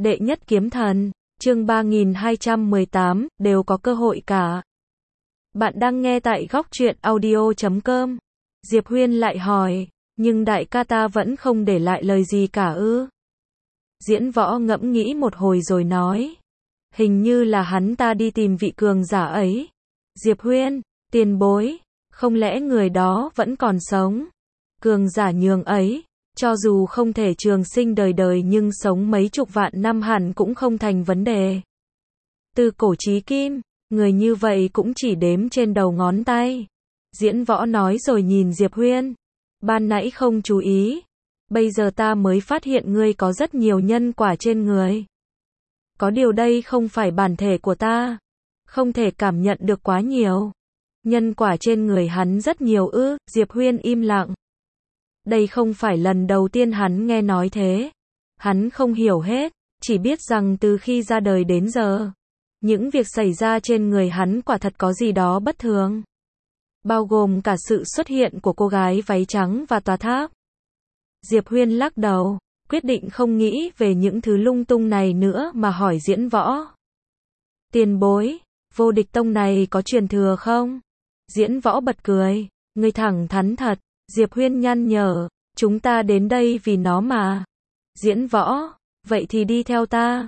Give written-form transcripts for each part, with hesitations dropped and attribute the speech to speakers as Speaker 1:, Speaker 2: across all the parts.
Speaker 1: Đệ nhất kiếm thần, chương 3218, đều có cơ hội cả. Bạn đang nghe tại góc truyện audio.com. Diệp Huyên lại hỏi, nhưng đại ca ta vẫn không để lại lời gì cả ư? Diễn Võ ngẫm nghĩ một hồi rồi nói, hình như là hắn ta đi tìm vị cường giả ấy. Diệp Huyên, tiền bối, không lẽ người đó vẫn còn sống? Cường giả nhường ấy, cho dù không thể trường sinh đời đời nhưng sống mấy chục vạn năm hẳn cũng không thành vấn đề. Từ cổ chí kim, người như vậy cũng chỉ đếm trên đầu ngón tay. Diễn Võ nói rồi nhìn Diệp Huyên. Ban nãy không chú ý. Bây giờ ta mới phát hiện ngươi có rất nhiều nhân quả trên người. Có điều đây không phải bản thể của ta. Không thể cảm nhận được quá nhiều. Nhân quả trên người hắn rất nhiều ư? Diệp Huyên im lặng. Đây không phải lần đầu tiên hắn nghe nói thế. Hắn không hiểu hết, chỉ biết rằng từ khi ra đời đến giờ, những việc xảy ra trên người hắn quả thật có gì đó bất thường. Bao gồm cả sự xuất hiện của cô gái váy trắng và tòa tháp. Diệp Huyên lắc đầu, quyết định không nghĩ về những thứ lung tung này nữa mà hỏi Diễn Võ. Tiền bối, vô địch tông này có truyền thừa không? Diễn Võ bật cười, ngươi thẳng thắn thật. Diệp Huyên nhăn nhở, chúng ta đến đây vì nó mà. Diễn Võ, vậy thì đi theo ta.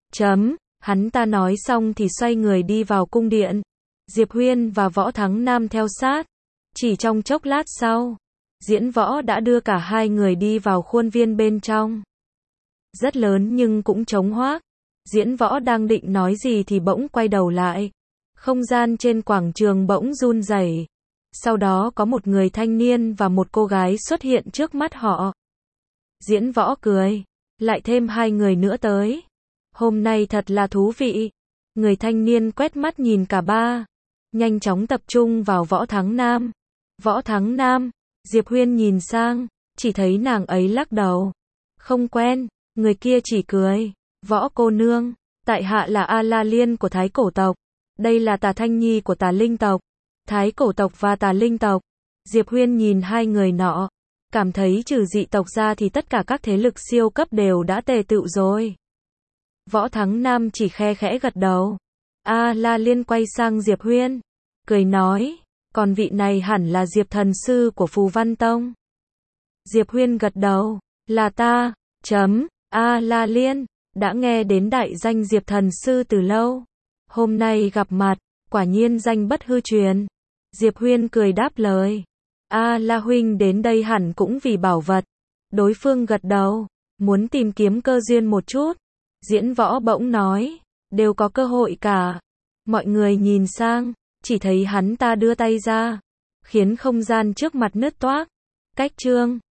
Speaker 1: Hắn ta nói xong thì xoay người đi vào cung điện. Diệp Huyên và Võ Thắng Nam theo sát. Chỉ trong chốc lát sau, Diễn Võ đã đưa cả hai người đi vào khuôn viên bên trong. Rất lớn nhưng cũng trống hoác. Diễn Võ đang định nói gì thì bỗng quay đầu lại. Không gian trên quảng trường bỗng run rẩy. Sau đó có một người thanh niên và một cô gái xuất hiện trước mắt họ. Diễn Võ cười, lại thêm hai người nữa tới. Hôm nay thật là thú vị. Người thanh niên quét mắt nhìn cả ba, nhanh chóng tập trung vào Võ Thắng Nam. Võ Thắng Nam, Diệp Huyên nhìn sang, chỉ thấy nàng ấy lắc đầu. Không quen, người kia chỉ cười. Võ cô nương, tại hạ là A La Liên của Thái Cổ tộc. Đây là Tà Thanh Nhi của Tà Linh tộc. Thái Cổ tộc và Tà Linh tộc. Diệp Huyên nhìn hai người nọ, cảm thấy trừ dị tộc ra thì tất cả các thế lực siêu cấp đều đã tề tựu rồi. Võ Thắng Nam chỉ khe khẽ gật đầu. A La Liên quay sang Diệp Huyên, cười nói, còn vị này hẳn là Diệp thần sư của Phù Văn Tông. Diệp Huyên gật đầu, là ta. A La Liên, đã nghe đến đại danh Diệp thần sư từ lâu. Hôm nay gặp mặt, quả nhiên danh bất hư truyền. Diệp Huyên cười đáp lời. A La huynh đến đây hẳn cũng vì bảo vật. Đối phương gật đầu, muốn tìm kiếm cơ duyên một chút. Diễn Võ bỗng nói, đều có cơ hội cả. Mọi người nhìn sang, chỉ thấy hắn ta đưa tay ra, khiến không gian trước mặt nứt toác. Cách chương